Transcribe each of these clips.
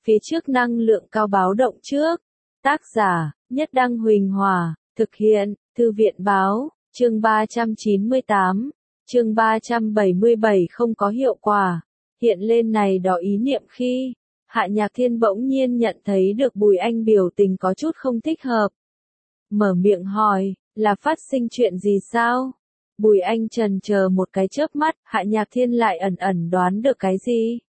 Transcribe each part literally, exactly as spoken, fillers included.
Phía trước năng lượng cao báo động trước. Tác giả, Nhất Đăng Huỳnh Hòa, thực hiện, Thư viện Báo, chương ba trăm chín mươi tám, chương ba trăm bảy mươi bảy không có hiệu quả. Hiện lên này đó ý niệm khi, Hạ Nhạc Thiên bỗng nhiên nhận thấy được Bùi Anh biểu tình có chút không thích hợp. Mở miệng hỏi, là phát sinh chuyện gì sao? Bùi Anh trần chờ một cái chớp mắt, Hạ Nhạc Thiên lại ẩn ẩn đoán được cái gì?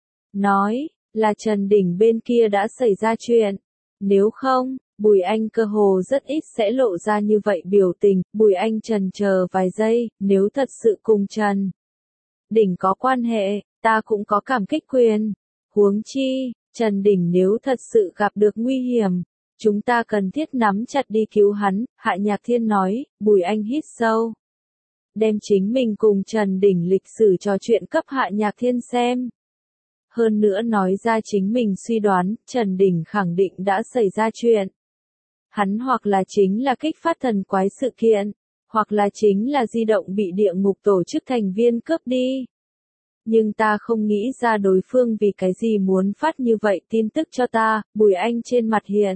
Nói, là Trần Đình bên kia đã xảy ra chuyện. Nếu không, Bùi Anh cơ hồ rất ít sẽ lộ ra như vậy biểu tình. Bùi Anh trần chờ vài giây, nếu thật sự cùng Trần Đình có quan hệ, ta cũng có cảm kích quyền. Huống chi, Trần Đình nếu thật sự gặp được nguy hiểm, chúng ta cần thiết nắm chặt đi cứu hắn. Hạ Nhạc Thiên nói. Bùi Anh hít sâu, đem chính mình cùng Trần Đình lịch sử trò chuyện cấp Hạ Nhạc Thiên xem. Hơn nữa nói ra chính mình suy đoán, Trần Đình khẳng định đã xảy ra chuyện. Hắn hoặc là chính là kích phát thần quái sự kiện, hoặc là chính là di động bị địa ngục tổ chức thành viên cướp đi. Nhưng ta không nghĩ ra đối phương vì cái gì muốn phát như vậy tin tức cho ta. Bùi Anh trên mặt hiện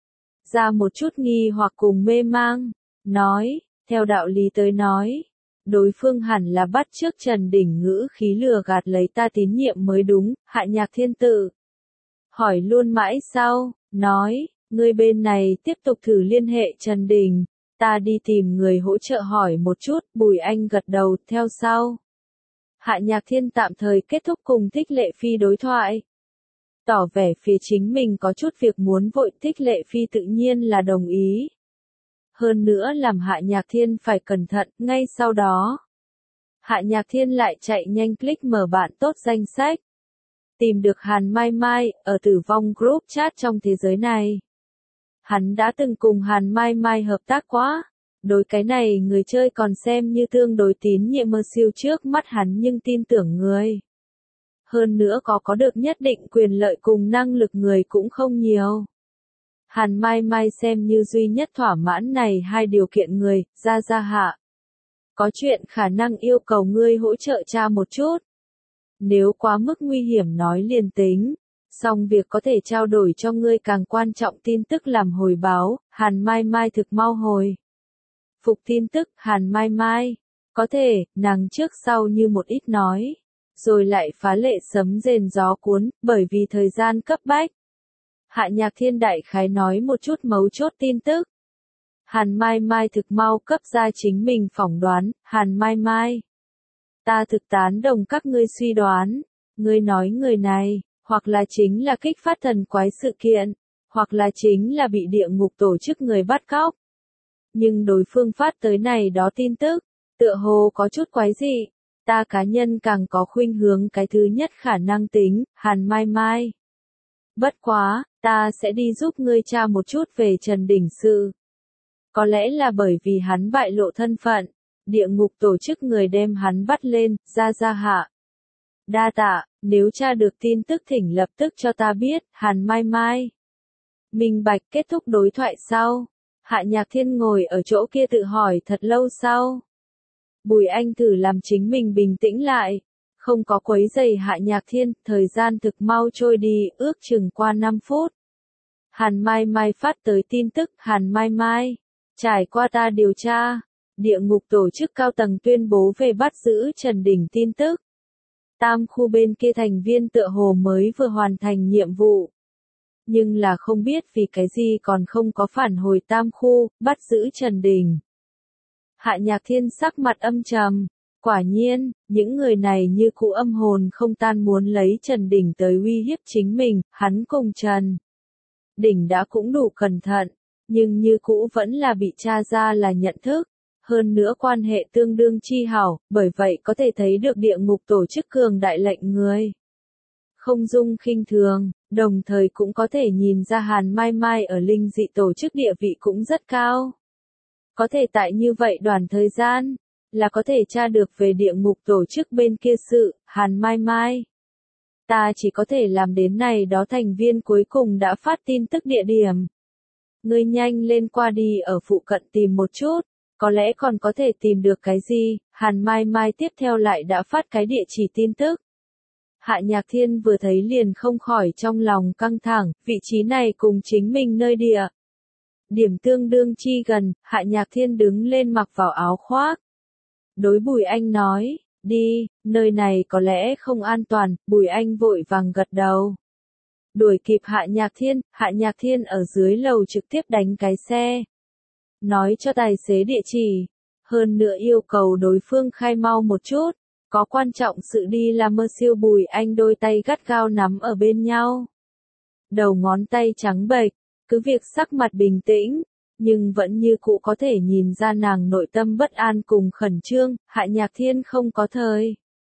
ra một chút nghi hoặc cùng mê mang, nói, theo đạo lý tới nói, đối phương hẳn là bắt chước Trần Đình ngữ khí lừa gạt lấy ta tín nhiệm mới đúng. Hạ Nhạc Thiên tự hỏi luôn mãi sau, nói, ngươi bên này tiếp tục thử liên hệ Trần Đình, ta đi tìm người hỗ trợ hỏi một chút. Bùi Anh gật đầu, theo sau. Hạ Nhạc Thiên tạm thời kết thúc cùng Thích Lệ Phi đối thoại. Tỏ vẻ phía chính mình có chút việc muốn vội. Thích Lệ Phi tự nhiên là đồng ý. Hơn nữa làm Hạ Nhạc Thiên phải cẩn thận. Ngay sau đó, Hạ Nhạc Thiên lại chạy nhanh click mở bạn tốt danh sách. Tìm được Hàn Mai Mai, ở tử vong group chat trong thế giới này. Hắn đã từng cùng Hàn Mai Mai hợp tác quá. Đối cái này người chơi còn xem như tương đối tín nhiệm mơ siêu trước mắt hắn nhưng tin tưởng người. Hơn nữa có có được nhất định quyền lợi cùng năng lực người cũng không nhiều. Hàn Mai Mai xem như duy nhất thỏa mãn này hai điều kiện người. Ra ra Hạ, có chuyện khả năng yêu cầu ngươi hỗ trợ tra một chút. Nếu quá mức nguy hiểm nói liền tính, song việc có thể trao đổi cho ngươi càng quan trọng tin tức làm hồi báo. Hàn Mai Mai thực mau hồi phục tin tức. Hàn Mai Mai, có thể, nàng trước sau như một ít nói, rồi lại phá lệ sấm rền gió cuốn, bởi vì thời gian cấp bách. Hạ Nhạc Thiên đại khái nói một chút mấu chốt tin tức. Hàn Mai Mai thực mau cấp ra chính mình phỏng đoán. Hàn Mai Mai, ta thực tán đồng các ngươi suy đoán. Ngươi nói người này, hoặc là chính là kích phát thần quái sự kiện, hoặc là chính là bị địa ngục tổ chức người bắt cóc. Nhưng đối phương phát tới này đó tin tức, tựa hồ có chút quái dị. Ta cá nhân càng có khuynh hướng cái thứ nhất khả năng tính. Hàn Mai Mai, bất quá, ta sẽ đi giúp ngươi tra một chút về Trần Đình sự. Có lẽ là bởi vì hắn bại lộ thân phận, địa ngục tổ chức người đem hắn bắt lên. Ra ra Hạ, đa tạ, nếu tra được tin tức thỉnh lập tức cho ta biết. Hàn Mai Mai, minh bạch. Kết thúc đối thoại sau, Hạ Nhạc Thiên ngồi ở chỗ kia tự hỏi thật lâu sau. Bùi Anh thử làm chính mình bình tĩnh lại, không có quấy rầy Hạ Nhạc Thiên. Thời gian thực mau trôi đi, ước chừng qua năm phút. Hàn Mai Mai phát tới tin tức. Hàn Mai Mai, trải qua ta điều tra, địa ngục tổ chức cao tầng tuyên bố về bắt giữ Trần Đình tin tức. Tam khu bên kia thành viên tựa hồ mới vừa hoàn thành nhiệm vụ. Nhưng là không biết vì cái gì còn không có phản hồi tam khu, bắt giữ Trần Đình. Hạ Nhạc Thiên sắc mặt âm trầm. Quả nhiên, những người này như cũ âm hồn không tan muốn lấy Trần Đình tới uy hiếp chính mình. Hắn cùng Trần Đình đã cũng đủ cẩn thận, nhưng như cũ vẫn là bị tra ra là nhận thức. Hơn nữa quan hệ tương đương chi hảo, bởi vậy có thể thấy được địa ngục tổ chức cường đại lệnh người không dung khinh thường, đồng thời cũng có thể nhìn ra Hàn Mai Mai ở linh dị tổ chức địa vị cũng rất cao. Có thể tại như vậy đoạn thời gian, là có thể tra được về địa ngục tổ chức bên kia sự. Hàn Mai Mai, ta chỉ có thể làm đến này đó thành viên cuối cùng đã phát tin tức địa điểm. Ngươi nhanh lên qua đi ở phụ cận tìm một chút, có lẽ còn có thể tìm được cái gì. Hàn Mai Mai tiếp theo lại đã phát cái địa chỉ tin tức. Hạ Nhạc Thiên vừa thấy liền không khỏi trong lòng căng thẳng, vị trí này cùng chính mình nơi địa. Điểm tương đương chi gần, Hạ Nhạc Thiên đứng lên mặc vào áo khoác. Đối Bùi Anh nói, đi, nơi này có lẽ không an toàn, Bùi Anh vội vàng gật đầu. Đuổi kịp Hạ Nhạc Thiên, Hạ Nhạc Thiên ở dưới lầu trực tiếp đánh cái xe. Nói cho tài xế địa chỉ, hơn nữa yêu cầu đối phương khai mau một chút, có quan trọng sự đi làm mơ siêu. Bùi Anh đôi tay gắt gao nắm ở bên nhau. Đầu ngón tay trắng bệch, cứ việc sắc mặt bình tĩnh, nhưng vẫn như cũ có thể nhìn ra nàng nội tâm bất an cùng khẩn trương. Hạ Nhạc Thiên không có thời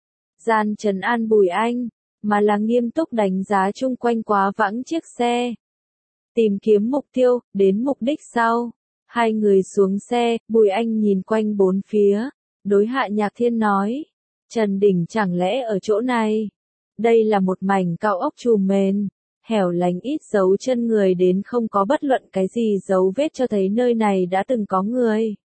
gian trấn an Bùi Anh, mà là nghiêm túc đánh giá chung quanh quá vãng chiếc xe. Tìm kiếm mục tiêu, đến mục đích sau. Hai người xuống xe, Bùi Anh nhìn quanh bốn phía, đối Hạ Nhạc Thiên nói, Trần Đình chẳng lẽ ở chỗ này? Đây là một mảnh cao ốc trùm mền, hẻo lánh ít dấu chân người đến không có bất luận cái gì dấu vết cho thấy nơi này đã từng có người.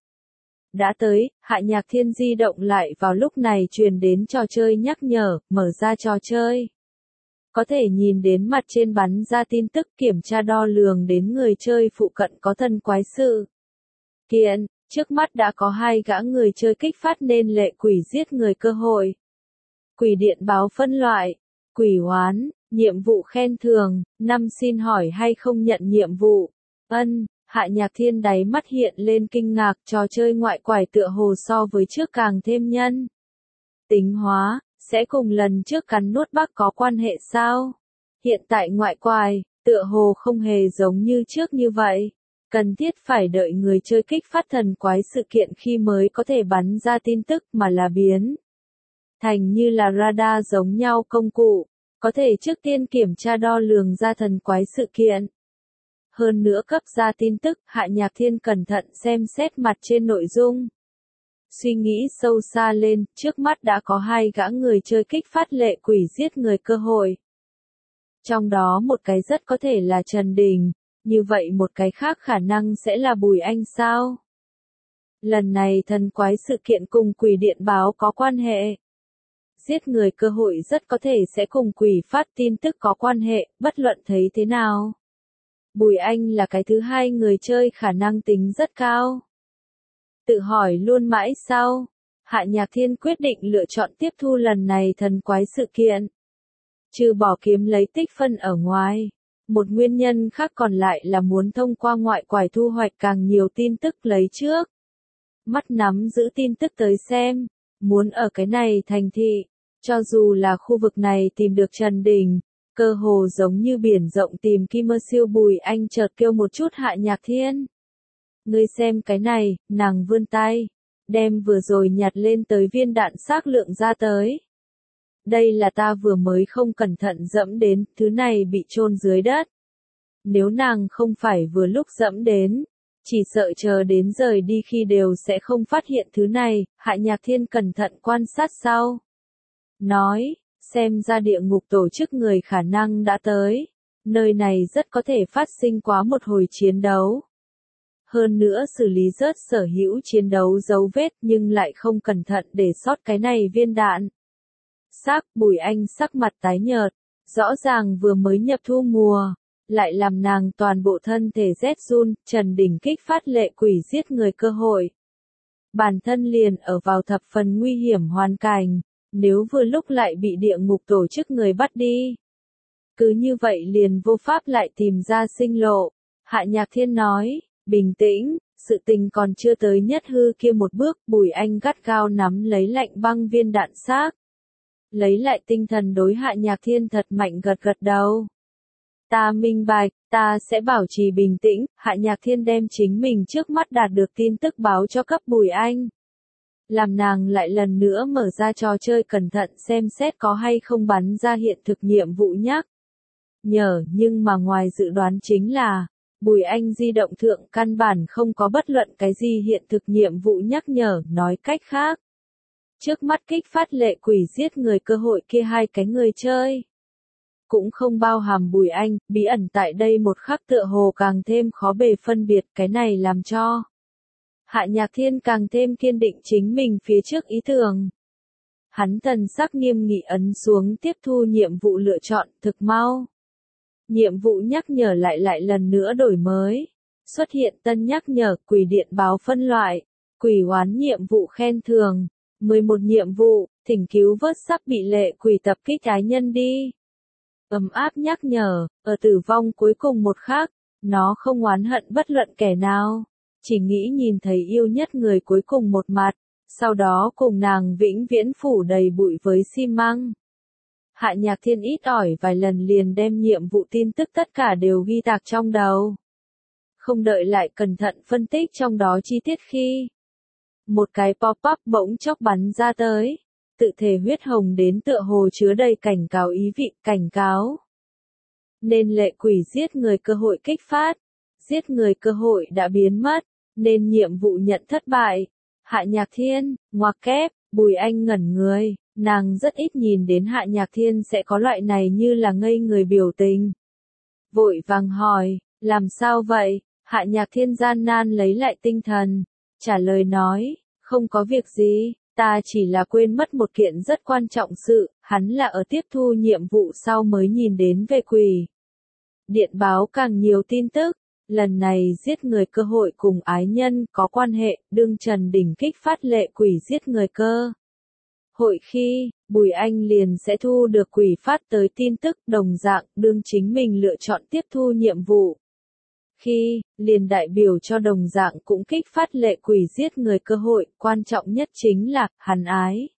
Đã tới, Hạ Nhạc Thiên di động lại vào lúc này truyền đến trò chơi nhắc nhở, mở ra trò chơi. Có thể nhìn đến mặt trên bắn ra tin tức kiểm tra đo lường đến người chơi phụ cận có thần quái sự kiện, trước mắt đã có hai gã người chơi kích phát nên lệ quỷ giết người cơ hội. Quỷ điện báo phân loại, quỷ oán, nhiệm vụ khen thưởng, năm xin hỏi hay không nhận nhiệm vụ. Ân, Hạ Nhạc Thiên đáy mắt hiện lên kinh ngạc, trò chơi ngoại quải tựa hồ so với trước càng thêm nhân. Tính hóa, sẽ cùng lần trước cắn nuốt bác có quan hệ sao? Hiện tại ngoại quải, tựa hồ không hề giống như trước như vậy. Cần thiết phải đợi người chơi kích phát thần quái sự kiện khi mới có thể bắn ra tin tức mà là biến thành như là radar giống nhau công cụ, có thể trước tiên kiểm tra đo lường ra thần quái sự kiện. Hơn nữa cấp ra tin tức, Hạ Nhạc Thiên cẩn thận xem xét mặt trên nội dung. Suy nghĩ sâu xa lên, trước mắt đã có hai gã người chơi kích phát lệ quỷ giết người cơ hội. Trong đó một cái rất có thể là Trần Đình, như vậy một cái khác khả năng sẽ là Bùi Anh sao? Lần này thần quái sự kiện cùng quỷ điện báo có quan hệ. Giết người cơ hội rất có thể sẽ cùng quỷ phát tin tức có quan hệ, bất luận thấy thế nào. Bùi Anh là cái thứ hai người chơi khả năng tính rất cao. Tự hỏi luôn mãi sau, Hạ Nhạc Thiên quyết định lựa chọn tiếp thu lần này thần quái sự kiện. Trừ bỏ kiếm lấy tích phân ở ngoài, một nguyên nhân khác còn lại là muốn thông qua ngoại quải thu hoạch càng nhiều tin tức lấy trước. Mắt nắm giữ tin tức tới xem, muốn ở cái này thành thị, cho dù là khu vực này tìm được Trần Đình, cơ hồ giống như biển rộng tìm kim mơ siêu. Bùi Anh chợt kêu một chút Hạ Nhạc Thiên. Ngươi xem cái này, nàng vươn tay, đem vừa rồi nhặt lên tới viên đạn xác lượng ra tới. Đây là ta vừa mới không cẩn thận dẫm đến, thứ này bị chôn dưới đất. Nếu nàng không phải vừa lúc dẫm đến, chỉ sợ chờ đến rời đi khi đều sẽ không phát hiện thứ này. Hạ Nhạc Thiên cẩn thận quan sát sau. Nói, xem ra địa ngục tổ chức người khả năng đã tới. Nơi này rất có thể phát sinh quá một hồi chiến đấu. Hơn nữa xử lý rớt sở hữu chiến đấu dấu vết nhưng lại không cẩn thận để sót cái này viên đạn. Sắc, Bùi Anh sắc mặt tái nhợt, rõ ràng vừa mới nhập thu mùa, lại làm nàng toàn bộ thân thể rét run. Trần Đình kích phát lệ quỷ giết người cơ hội. Bản thân liền ở vào thập phần nguy hiểm hoàn cảnh, nếu vừa lúc lại bị địa ngục tổ chức người bắt đi. Cứ như vậy liền vô pháp lại tìm ra sinh lộ. Hạ Nhạc Thiên nói, bình tĩnh, sự tình còn chưa tới nhất hư kia một bước. Bùi Anh gắt gao nắm lấy lạnh băng viên đạn xác. Lấy lại tinh thần đối Hạ Nhạc Thiên thật mạnh gật gật đầu. Ta minh bạch, ta sẽ bảo trì bình tĩnh. Hạ Nhạc Thiên đem chính mình trước mắt đạt được tin tức báo cho cấp Bùi Anh. Làm nàng lại lần nữa mở ra trò chơi cẩn thận xem xét có hay không bắn ra hiện thực nhiệm vụ nhắc nhở. Nhưng mà ngoài dự đoán chính là, Bùi Anh di động thượng căn bản không có bất luận cái gì hiện thực nhiệm vụ nhắc nhở. Nói cách khác, trước mắt kích phát lệ quỷ giết người cơ hội kia hai cái người chơi cũng không bao hàm Bùi Anh. Bí ẩn tại đây một khắc tựa hồ càng thêm khó bề phân biệt. Cái này làm cho Hạ Nhạc Thiên càng thêm kiên định chính mình phía trước ý tưởng. Hắn thần sắc nghiêm nghị ấn xuống tiếp thu nhiệm vụ lựa chọn, thực mau. Nhiệm vụ nhắc nhở lại lại lần nữa đổi mới. Xuất hiện tân nhắc nhở, quỷ điện báo phân loại, quỷ oán nhiệm vụ khen thưởng. mười một nhiệm vụ, thỉnh cứu vớt sắp bị lệ quỷ tập kích ái nhân đi. Ấm áp nhắc nhở, ở tử vong cuối cùng một khắc, nó không oán hận bất luận kẻ nào. Chỉ nghĩ nhìn thấy yêu nhất người cuối cùng một mặt, sau đó cùng nàng vĩnh viễn phủ đầy bụi với xi măng. Hạ Nhạc Thiên ít ỏi vài lần liền đem nhiệm vụ tin tức tất cả đều ghi tạc trong đầu. Không đợi lại cẩn thận phân tích trong đó chi tiết khi một cái pop-up bỗng chốc bắn ra tới, tự thể huyết hồng đến tựa hồ chứa đầy cảnh cáo ý vị, cảnh cáo. Nên lệ quỷ giết người cơ hội kích phát, giết người cơ hội đã biến mất, nên nhiệm vụ nhận thất bại. Hạ Nhạc Thiên, ngoặc kép, Bùi Anh ngẩn người, nàng rất ít nhìn đến Hạ Nhạc Thiên sẽ có loại này như là ngây người biểu tình. Vội vàng hỏi, làm sao vậy? Hạ Nhạc Thiên gian nan lấy lại tinh thần, trả lời nói, không có việc gì, ta chỉ là quên mất một kiện rất quan trọng sự, hắn là ở tiếp thu nhiệm vụ sau mới nhìn đến về quỷ. Điện báo càng nhiều tin tức, lần này giết người cơ hội cùng ái nhân có quan hệ, đương Trần Đình kích phát lệ quỷ giết người cơ. Hội khi, Bùi Anh liền sẽ thu được quỷ phát tới tin tức đồng dạng, đương chính mình lựa chọn tiếp thu nhiệm vụ. Khi, liền đại biểu cho đồng dạng cũng kích phát lệ quỷ giết người cơ hội, quan trọng nhất chính là, hắn ái.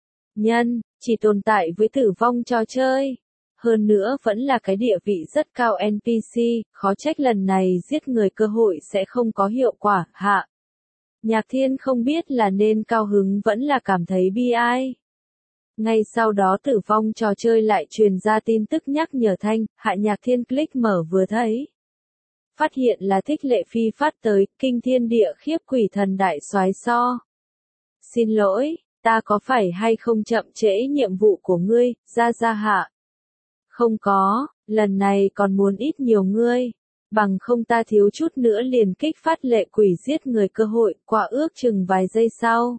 Nhân, chỉ tồn tại với tử vong trò chơi. Hơn nữa vẫn là cái địa vị rất cao en pê xê, khó trách lần này giết người cơ hội sẽ không có hiệu quả, Hạ Nhạc Thiên không biết là nên cao hứng vẫn là cảm thấy bi ai. Ngay sau đó tử vong trò chơi lại truyền ra tin tức nhắc nhở thanh, Hạ Nhạc Thiên click mở vừa thấy. Phát hiện là Thích Lệ Phi phát tới, kinh thiên địa khiếp quỷ thần đại soái so. Xin lỗi, ta có phải hay không chậm trễ nhiệm vụ của ngươi, ra ra hạ. Không có, lần này còn muốn ít nhiều ngươi. Bằng không ta thiếu chút nữa liền kích phát lệ quỷ giết người cơ hội, qua ước chừng vài giây sau.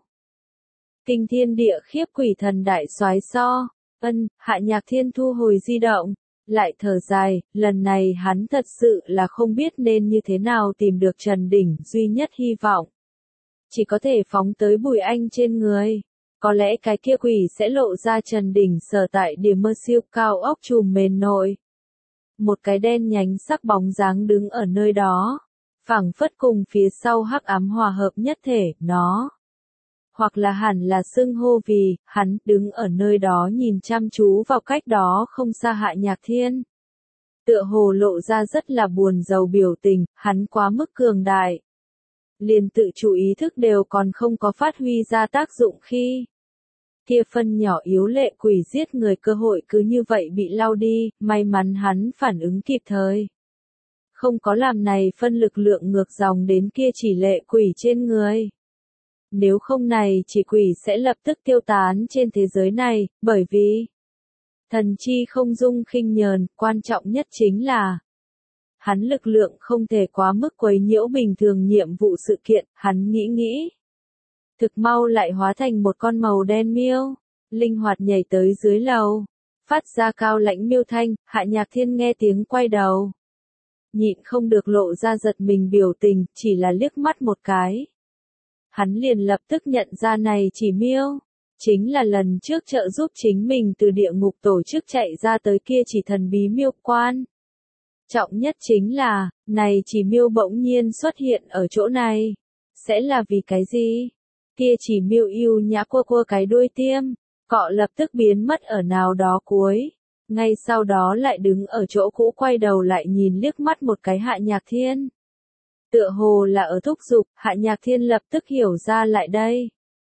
Kinh thiên địa khiếp quỷ thần đại soái so. Ân, Hạ Nhạc Thiên thu hồi di động. Lại thở dài, lần này hắn thật sự là không biết nên như thế nào tìm được Trần Đình, duy nhất hy vọng. Chỉ có thể phóng tới Bùi Anh trên người. Có lẽ cái kia quỷ sẽ lộ ra Trần Đình sở tại điểm mơ siêu cao ốc trùm mền nội. Một cái đen nhánh sắc bóng dáng đứng ở nơi đó. Phảng phất cùng phía sau hắc ám hòa hợp nhất thể, nó. Hoặc là hẳn là xưng hô vì, hắn đứng ở nơi đó nhìn chăm chú vào cách đó không xa Hạ Nhạc Thiên. Tựa hồ lộ ra rất là buồn rầu biểu tình, hắn quá mức cường đại. Liền tự chủ ý thức đều còn không có phát huy ra tác dụng khi. Kia phân nhỏ yếu lệ quỷ giết người cơ hội cứ như vậy bị lau đi, may mắn hắn phản ứng kịp thời. Không có làm này phân lực lượng ngược dòng đến kia chỉ lệ quỷ trên người. Nếu không này chỉ quỷ sẽ lập tức tiêu tán trên thế giới này, bởi vì thần chi không dung khinh nhờn, quan trọng nhất chính là hắn lực lượng không thể quá mức quấy nhiễu bình thường nhiệm vụ sự kiện, hắn nghĩ nghĩ. Thực mau lại hóa thành một con màu đen miêu, linh hoạt nhảy tới dưới lầu, phát ra cao lãnh miêu thanh, Hạ Nhạc Thiên nghe tiếng quay đầu. Nhịn không được lộ ra giật mình biểu tình, chỉ là liếc mắt một cái. Hắn liền lập tức nhận ra này chỉ miêu, chính là lần trước trợ giúp chính mình từ địa ngục tổ chức chạy ra tới kia chỉ thần bí miêu quan. Trọng nhất chính là, này chỉ miêu bỗng nhiên xuất hiện ở chỗ này. Sẽ là vì cái gì? Kia chỉ miêu yêu nhã cua cua cái đuôi tiêm, cọ lập tức biến mất ở nào đó cuối. Ngay sau đó lại đứng ở chỗ cũ quay đầu lại nhìn liếc mắt một cái Hạ Nhạc Thiên. Tựa hồ là ở thúc giục, Hạ Nhạc Thiên lập tức hiểu ra lại đây.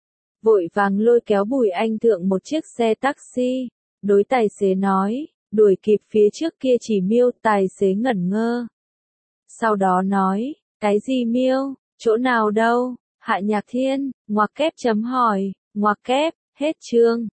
Vội vàng lôi kéo Bùi Anh thượng một chiếc xe taxi, đối tài xế nói, đuổi kịp phía trước kia chỉ miêu, tài xế ngẩn ngơ. Sau đó nói, cái gì miêu, chỗ nào đâu, Hạ Nhạc Thiên, ngoặc kép chấm hỏi, ngoặc kép, hết chương.